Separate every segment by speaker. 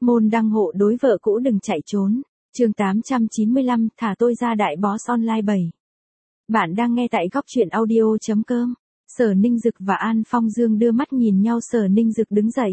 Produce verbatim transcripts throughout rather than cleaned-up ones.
Speaker 1: Môn đăng hộ đối vợ cũ đừng chạy trốn. Chương tám trăm chín mươi lăm, thả tôi ra đại boss online bảy. Bạn đang nghe tại góc truyện audio chấm com. Sở Ninh Dực và An Phong Dương đưa mắt nhìn nhau. Sở Ninh Dực đứng dậy,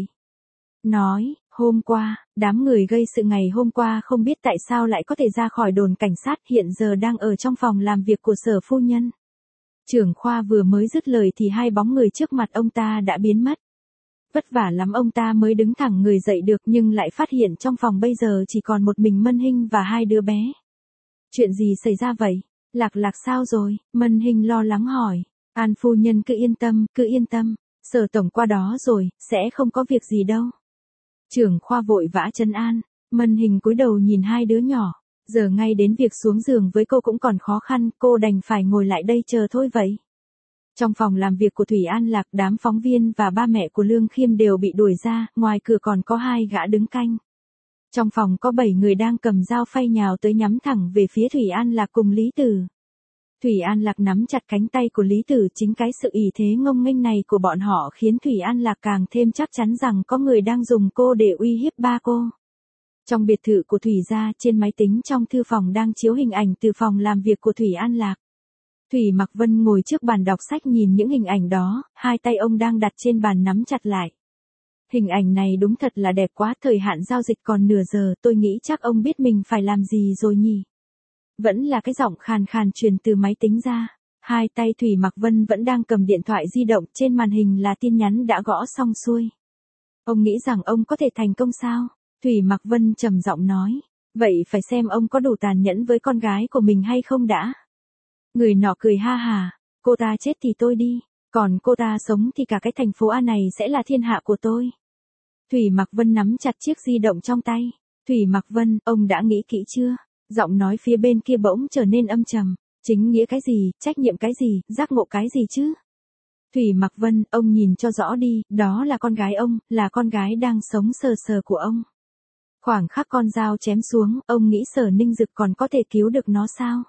Speaker 1: nói, hôm qua, đám người gây sự ngày hôm qua không biết tại sao lại có thể ra khỏi đồn cảnh sát, hiện giờ đang ở trong phòng làm việc của Sở phu nhân. Trưởng khoa vừa mới dứt lời thì hai bóng người trước mặt ông ta đã biến mất. Vất vả lắm ông ta mới đứng thẳng người dậy được, nhưng lại phát hiện trong phòng bây giờ chỉ còn một mình Mân Hinh và hai đứa bé. Chuyện gì xảy ra vậy? Lạc Lạc sao rồi? Mân Hinh lo lắng hỏi. An phu nhân cứ yên tâm, cứ yên tâm. Sở tổng qua đó rồi, sẽ không có việc gì đâu. Trưởng khoa vội vã trấn an. Mân Hinh cúi đầu nhìn hai đứa nhỏ. Giờ ngay đến việc xuống giường với cô cũng còn khó khăn, cô đành phải ngồi lại đây chờ thôi vậy. Trong phòng làm việc của Thủy An Lạc, đám phóng viên và ba mẹ của Lương Khiêm đều bị đuổi ra, ngoài cửa còn có hai gã đứng canh. Trong phòng có bảy người đang cầm dao phay nhào tới nhắm thẳng về phía Thủy An Lạc cùng Lý Tử. Thủy An Lạc nắm chặt cánh tay của Lý Tử, chính cái sự ỷ thế ngông nghênh này của bọn họ khiến Thủy An Lạc càng thêm chắc chắn rằng có người đang dùng cô để uy hiếp ba cô. Trong biệt thự của Thủy gia, trên máy tính trong thư phòng đang chiếu hình ảnh từ phòng làm việc của Thủy An Lạc. Thủy Mặc Vân ngồi trước bàn đọc sách nhìn những hình ảnh đó, hai tay ông đang đặt trên bàn nắm chặt lại. Hình ảnh này đúng thật là đẹp quá, thời hạn giao dịch còn nửa giờ, tôi nghĩ chắc ông biết mình phải làm gì rồi nhỉ. Vẫn là cái giọng khàn khàn truyền từ máy tính ra. Hai tay Thủy Mặc Vân vẫn đang cầm điện thoại di động, trên màn hình là tin nhắn đã gõ xong xuôi. Ông nghĩ rằng ông có thể thành công sao? Thủy Mặc Vân trầm giọng nói. Vậy phải xem ông có đủ tàn nhẫn với con gái của mình hay không đã. Người nọ cười ha hà, cô ta chết thì tôi đi, còn cô ta sống thì cả cái thành phố A này sẽ là thiên hạ của tôi. Thủy Mặc Vân nắm chặt chiếc di động trong tay. Thủy Mặc Vân, ông đã nghĩ kỹ chưa? Giọng nói phía bên kia bỗng trở nên âm trầm. Chính nghĩa cái gì, trách nhiệm cái gì, giác ngộ cái gì chứ? Thủy Mặc Vân, ông nhìn cho rõ đi, đó là con gái ông, là con gái đang sống sờ sờ của ông. Khoảng khắc con dao chém xuống, ông nghĩ Sở Ninh Dực còn có thể cứu được nó sao?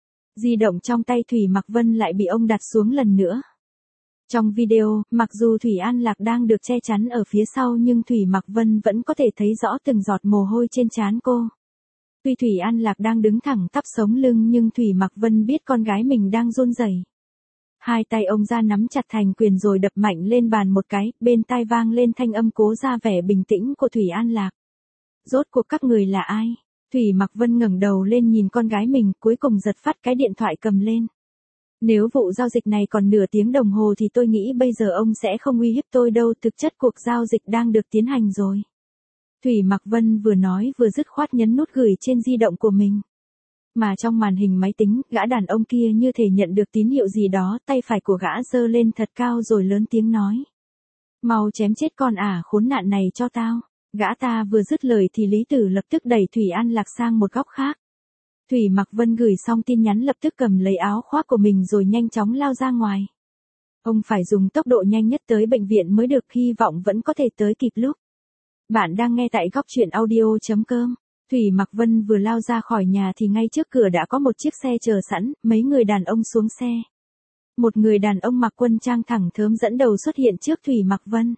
Speaker 1: Di động trong tay Thủy Mặc Vân lại bị ông đặt xuống lần nữa. Trong video, mặc dù Thủy An Lạc đang được che chắn ở phía sau nhưng Thủy Mặc Vân vẫn có thể thấy rõ từng giọt mồ hôi trên trán cô. Tuy Thủy An Lạc đang đứng thẳng tắp sống lưng nhưng Thủy Mặc Vân biết con gái mình đang run rẩy. Hai tay ông ra nắm chặt thành quyền rồi đập mạnh lên bàn một cái, bên tai vang lên thanh âm cố ra vẻ bình tĩnh của Thủy An Lạc. Rốt cuộc các người là ai? Thủy Mặc Vân ngẩng đầu lên nhìn con gái mình, cuối cùng giật phát cái điện thoại cầm lên. Nếu vụ giao dịch này còn nửa tiếng đồng hồ thì tôi nghĩ bây giờ ông sẽ không uy hiếp tôi đâu, thực chất cuộc giao dịch đang được tiến hành rồi. Thủy Mặc Vân vừa nói vừa dứt khoát nhấn nút gửi trên di động của mình. Mà trong màn hình máy tính, gã đàn ông kia như thể nhận được tín hiệu gì đó, tay phải của gã giơ lên thật cao rồi lớn tiếng nói. Mau chém chết con ả khốn nạn này cho tao. Gã ta vừa dứt lời thì Lý Tử lập tức đẩy Thủy An Lạc sang một góc khác. Thủy Mặc Vân gửi xong tin nhắn lập tức cầm lấy áo khoác của mình rồi nhanh chóng lao ra ngoài. Ông phải dùng tốc độ nhanh nhất tới bệnh viện mới được, hy vọng vẫn có thể tới kịp lúc. Bạn đang nghe tại góc truyện audio chấm com. Thủy Mặc Vân vừa lao ra khỏi nhà thì ngay trước cửa đã có một chiếc xe chờ sẵn, mấy người đàn ông xuống xe. Một người đàn ông mặc quân trang thẳng thớm dẫn đầu xuất hiện trước Thủy Mặc Vân.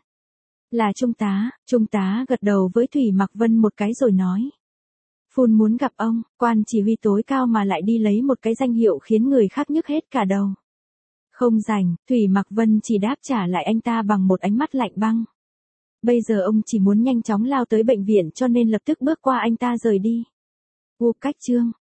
Speaker 1: Là Trung tá. Trung tá gật đầu với Thủy Mặc Vân một cái rồi nói. Phun muốn gặp ông, quan chỉ huy tối cao mà lại đi lấy một cái danh hiệu khiến người khác nhức hết cả đầu. Không rảnh, Thủy Mặc Vân chỉ đáp trả lại anh ta bằng một ánh mắt lạnh băng. Bây giờ ông chỉ muốn nhanh chóng lao tới bệnh viện cho nên lập tức bước qua anh ta rời đi. U cách chương,